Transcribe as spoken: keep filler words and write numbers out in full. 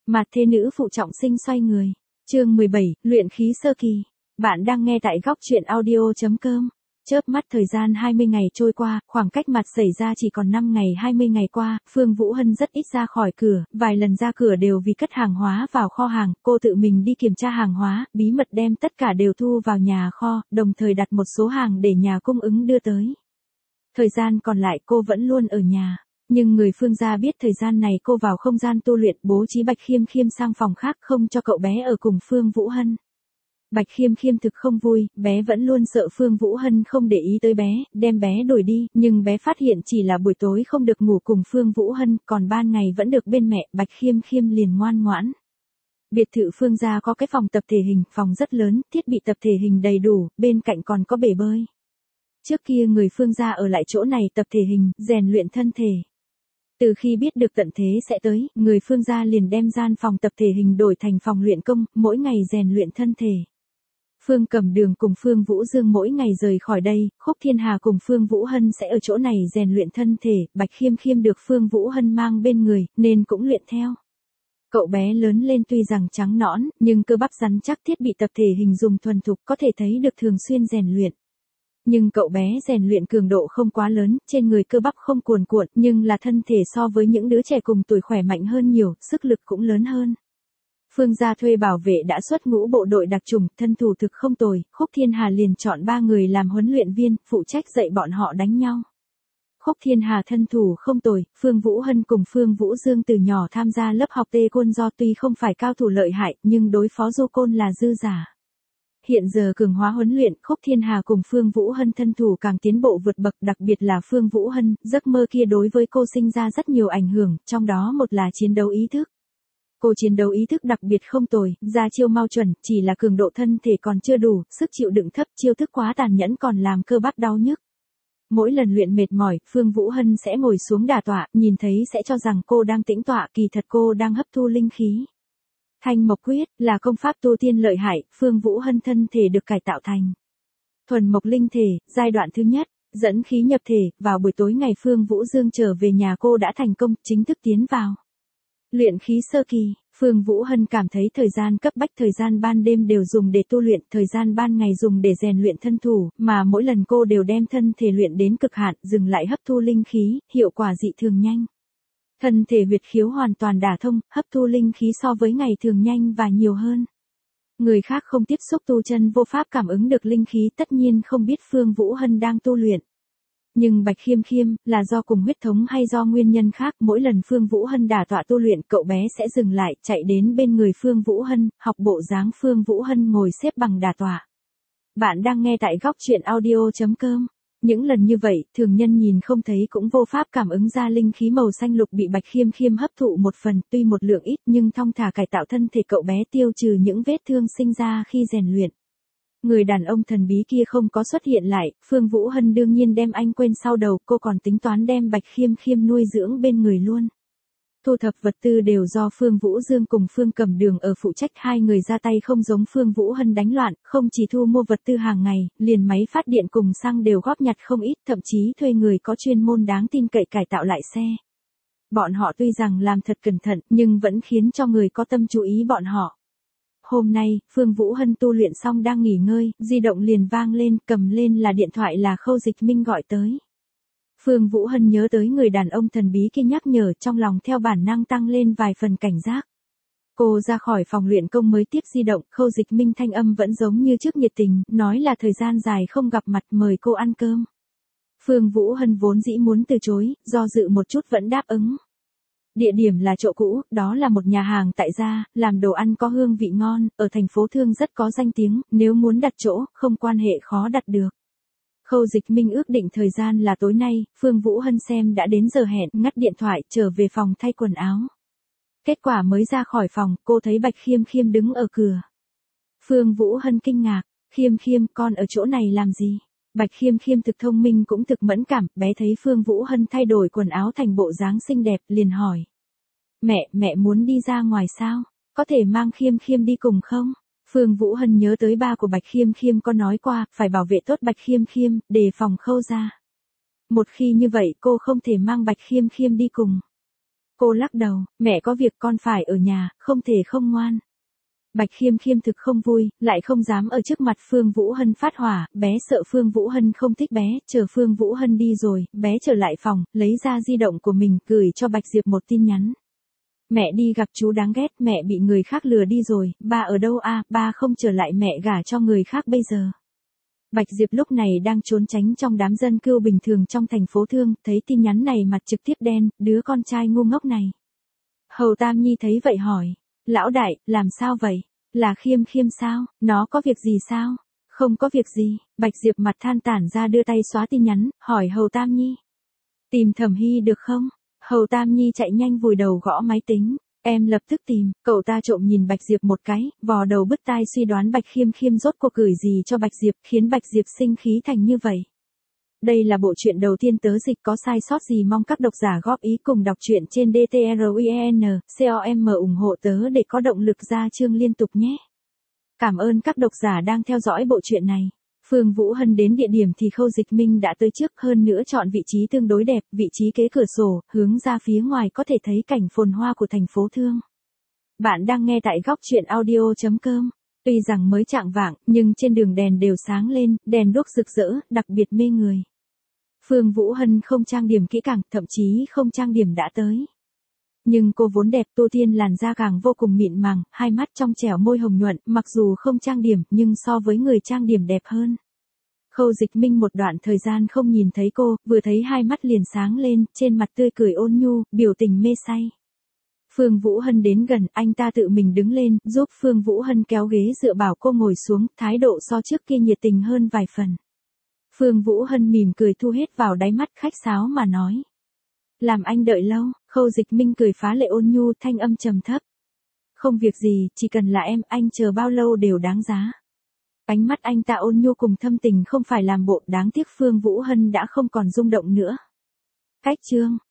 Mặt thế nữ phụ trọng sinh xoay người. Chương mười bảy, luyện khí sơ kỳ. Bạn đang nghe tại góc truyện audio chấm com. Chớp mắt thời gian hai mươi ngày trôi qua, khoảng cách mặt xảy ra chỉ còn năm ngày. Hai mươi ngày qua, Phương Vũ Hân rất ít ra khỏi cửa, vài lần ra cửa đều vì cất hàng hóa vào kho hàng, cô tự mình đi kiểm tra hàng hóa, bí mật đem tất cả đều thu vào nhà kho, đồng thời đặt một số hàng để nhà cung ứng đưa tới. Thời gian còn lại cô vẫn luôn ở nhà. Nhưng người Phương gia biết thời gian này cô vào không gian tu luyện, bố trí Bạch Khiêm Khiêm sang phòng khác không cho cậu bé ở cùng Phương Vũ Hân. Bạch Khiêm Khiêm thực không vui, bé vẫn luôn sợ Phương Vũ Hân không để ý tới bé, đem bé đuổi đi, nhưng bé phát hiện chỉ là buổi tối không được ngủ cùng Phương Vũ Hân, còn ban ngày vẫn được bên mẹ, Bạch Khiêm Khiêm liền ngoan ngoãn. Biệt thự Phương gia có cái phòng tập thể hình, phòng rất lớn, thiết bị tập thể hình đầy đủ, bên cạnh còn có bể bơi. Trước kia người Phương gia ở lại chỗ này tập thể hình, rèn luyện thân thể. Từ khi biết được tận thế sẽ tới, người Phương gia liền đem gian phòng tập thể hình đổi thành phòng luyện công, mỗi ngày rèn luyện thân thể. Phương Cẩm Đường cùng Phương Vũ Dương mỗi ngày rời khỏi đây, Khúc Thiên Hà cùng Phương Vũ Hân sẽ ở chỗ này rèn luyện thân thể, Bạch Khiêm Khiêm được Phương Vũ Hân mang bên người, nên cũng luyện theo. Cậu bé lớn lên tuy rằng trắng nõn, nhưng cơ bắp rắn chắc, thiết bị tập thể hình dùng thuần thục, có thể thấy được thường xuyên rèn luyện. Nhưng cậu bé rèn luyện cường độ không quá lớn, trên người cơ bắp không cuồn cuộn, nhưng là thân thể so với những đứa trẻ cùng tuổi khỏe mạnh hơn nhiều, sức lực cũng lớn hơn. Phương gia thuê bảo vệ đã xuất ngũ bộ đội đặc chủng, thân thủ thực không tồi, Khúc Thiên Hà liền chọn ba người làm huấn luyện viên, phụ trách dạy bọn họ đánh nhau. Khúc Thiên Hà thân thủ không tồi, Phương Vũ Hân cùng Phương Vũ Dương từ nhỏ tham gia lớp học Tê Côn Do tuy không phải cao thủ lợi hại, nhưng đối phó Du Côn là dư giả. Hiện giờ cường hóa huấn luyện, Khúc Thiên Hà cùng Phương Vũ Hân thân thủ càng tiến bộ vượt bậc, đặc biệt là Phương Vũ Hân, giấc mơ kia đối với cô sinh ra rất nhiều ảnh hưởng, trong đó một là chiến đấu ý thức. Cô chiến đấu ý thức đặc biệt không tồi, ra chiêu mau chuẩn, chỉ là cường độ thân thể còn chưa đủ, sức chịu đựng thấp, chiêu thức quá tàn nhẫn còn làm cơ bắp đau nhức. Mỗi lần luyện mệt mỏi, Phương Vũ Hân sẽ ngồi xuống đả tọa, nhìn thấy sẽ cho rằng cô đang tĩnh tọa, kỳ thật cô đang hấp thu linh khí. Thanh Mộc Quyết là công pháp tu tiên lợi hại, Phương Vũ Hân thân thể được cải tạo thành thuần mộc linh thể, giai đoạn thứ nhất, dẫn khí nhập thể, vào buổi tối ngày Phương Vũ Dương trở về nhà cô đã thành công, chính thức tiến vào luyện khí sơ kỳ. Phương Vũ Hân cảm thấy thời gian cấp bách, thời gian ban đêm đều dùng để tu luyện, thời gian ban ngày dùng để rèn luyện thân thủ, mà mỗi lần cô đều đem thân thể luyện đến cực hạn, dừng lại hấp thu linh khí, hiệu quả dị thường nhanh. Thân thể huyệt khiếu hoàn toàn đả thông, hấp thu linh khí so với ngày thường nhanh và nhiều hơn. Người khác không tiếp xúc tu chân vô pháp cảm ứng được linh khí, tất nhiên không biết Phương Vũ Hân đang tu luyện. Nhưng Bạch Khiêm Khiêm, là do cùng huyết thống hay do nguyên nhân khác, mỗi lần Phương Vũ Hân đả tọa tu luyện, cậu bé sẽ dừng lại, chạy đến bên người Phương Vũ Hân, học bộ dáng Phương Vũ Hân ngồi xếp bằng đả tọa. Bạn đang nghe tại góc truyện audio chấm com. Những lần như vậy, thường nhân nhìn không thấy cũng vô pháp cảm ứng ra linh khí màu xanh lục bị Bạch Khiêm Khiêm hấp thụ một phần, tuy một lượng ít nhưng thong thả cải tạo thân thể cậu bé, tiêu trừ những vết thương sinh ra khi rèn luyện. Người đàn ông thần bí kia không có xuất hiện lại, Phương Vũ Hân đương nhiên đem anh quên sau đầu, cô còn tính toán đem Bạch Khiêm Khiêm nuôi dưỡng bên người luôn. Thu thập vật tư đều do Phương Vũ Dương cùng Phương Cẩm Đường ở phụ trách, hai người ra tay không giống Phương Vũ Hân đánh loạn, không chỉ thu mua vật tư hàng ngày, liền máy phát điện cùng xăng đều góp nhặt không ít, thậm chí thuê người có chuyên môn đáng tin cậy cải tạo lại xe. Bọn họ tuy rằng làm thật cẩn thận, nhưng vẫn khiến cho người có tâm chú ý bọn họ. Hôm nay, Phương Vũ Hân tu luyện xong đang nghỉ ngơi, di động liền vang lên, cầm lên là điện thoại là Khâu Dịch Minh gọi tới. Phương Vũ Hân nhớ tới người đàn ông thần bí kia nhắc nhở, trong lòng theo bản năng tăng lên vài phần cảnh giác. Cô ra khỏi phòng luyện công mới tiếp di động, Khâu Dịch Minh thanh âm vẫn giống như trước nhiệt tình, nói là thời gian dài không gặp mặt mời cô ăn cơm. Phương Vũ Hân vốn dĩ muốn từ chối, do dự một chút vẫn đáp ứng. Địa điểm là chỗ cũ, đó là một nhà hàng tại gia, làm đồ ăn có hương vị ngon, ở thành phố Thương rất có danh tiếng, nếu muốn đặt chỗ, không quan hệ khó đặt được. Khâu Dịch Minh ước định thời gian là tối nay, Phương Vũ Hân xem đã đến giờ hẹn, ngắt điện thoại, trở về phòng thay quần áo. Kết quả mới ra khỏi phòng, cô thấy Bạch Khiêm Khiêm đứng ở cửa. Phương Vũ Hân kinh ngạc, Khiêm Khiêm, con ở chỗ này làm gì? Bạch Khiêm Khiêm thực thông minh cũng thực mẫn cảm, bé thấy Phương Vũ Hân thay đổi quần áo thành bộ dáng xinh đẹp, liền hỏi. Mẹ, mẹ muốn đi ra ngoài sao? Có thể mang Khiêm Khiêm đi cùng không? Phương Vũ Hân nhớ tới ba của Bạch Khiêm Khiêm có nói qua, phải bảo vệ tốt Bạch Khiêm Khiêm, đề phòng Khâu gia. Một khi như vậy cô không thể mang Bạch Khiêm Khiêm đi cùng. Cô lắc đầu, mẹ có việc con phải ở nhà, không thể không ngoan. Bạch Khiêm Khiêm thực không vui, lại không dám ở trước mặt Phương Vũ Hân phát hỏa, bé sợ Phương Vũ Hân không thích bé, chờ Phương Vũ Hân đi rồi, bé trở lại phòng, lấy ra di động của mình, gửi cho Bạch Diệp một tin nhắn. Mẹ đi gặp chú đáng ghét, mẹ bị người khác lừa đi rồi, ba ở đâu a, ba không trở lại, mẹ gả cho người khác bây giờ. Bạch Diệp lúc này đang trốn tránh trong đám dân cư bình thường trong thành phố Thương, thấy tin nhắn này mặt trực tiếp đen, đứa con trai ngu ngốc này. Hầu Tam Nhi thấy vậy hỏi, lão đại, làm sao vậy? Là Khiêm Khiêm sao? Nó có việc gì sao? Không có việc gì, Bạch Diệp mặt than tản ra đưa tay xóa tin nhắn, hỏi Hầu Tam Nhi. Tìm Thẩm Hy được không? Hầu Tam Nhi chạy nhanh vùi đầu gõ máy tính. Em lập tức tìm, cậu ta trộm nhìn Bạch Diệp một cái, vò đầu bứt tai suy đoán Bạch Khiêm Khiêm rốt cuộc gửi gì cho Bạch Diệp, khiến Bạch Diệp sinh khí thành như vậy. Đây là bộ truyện đầu tiên tớ dịch, có sai sót gì mong các độc giả góp ý cùng đọc truyện trên đê tê rờ i en com ủng hộ tớ để có động lực ra chương liên tục nhé. Cảm ơn các độc giả đang theo dõi bộ truyện này. Phương Vũ Hân đến địa điểm thì Khâu Dịch Minh đã tới trước, hơn nữa chọn vị trí tương đối đẹp, vị trí kế cửa sổ, hướng ra phía ngoài có thể thấy cảnh phồn hoa của thành phố Thương. Bạn đang nghe tại góc truyện audio chấm com. Tuy rằng mới chạng vạng, nhưng trên đường đèn đều sáng lên, đèn đuốc rực rỡ, đặc biệt mê người. Phương Vũ Hân không trang điểm kỹ càng, thậm chí không trang điểm đã tới. Nhưng cô vốn đẹp, Tô Thiên làn da càng vô cùng mịn màng, hai mắt trong trẻo, môi hồng nhuận, mặc dù không trang điểm, nhưng so với người trang điểm đẹp hơn. Khâu Dịch Minh một đoạn thời gian không nhìn thấy cô, vừa thấy hai mắt liền sáng lên, trên mặt tươi cười ôn nhu, biểu tình mê say. Phương Vũ Hân đến gần, anh ta tự mình đứng lên, giúp Phương Vũ Hân kéo ghế dựa bảo cô ngồi xuống, thái độ so trước kia nhiệt tình hơn vài phần. Phương Vũ Hân mỉm cười thu hết vào đáy mắt, khách sáo mà nói. Làm anh đợi lâu, Khâu Dịch Minh cười phá lệ ôn nhu, thanh âm trầm thấp. Không việc gì, chỉ cần là em, anh chờ bao lâu đều đáng giá. Ánh mắt anh ta ôn nhu cùng thâm tình, không phải làm bộ, đáng tiếc Phương Vũ Hân đã không còn rung động nữa. Cách chương,